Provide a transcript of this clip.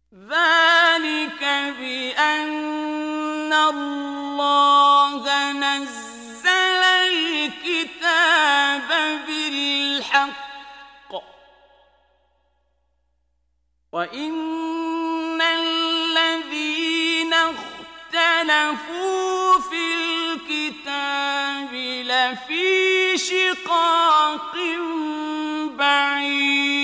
ذلك بأن الله نزل الكتاب بالحق وإن الذين اختلفوا في الكتاب لفي شقاق بعيد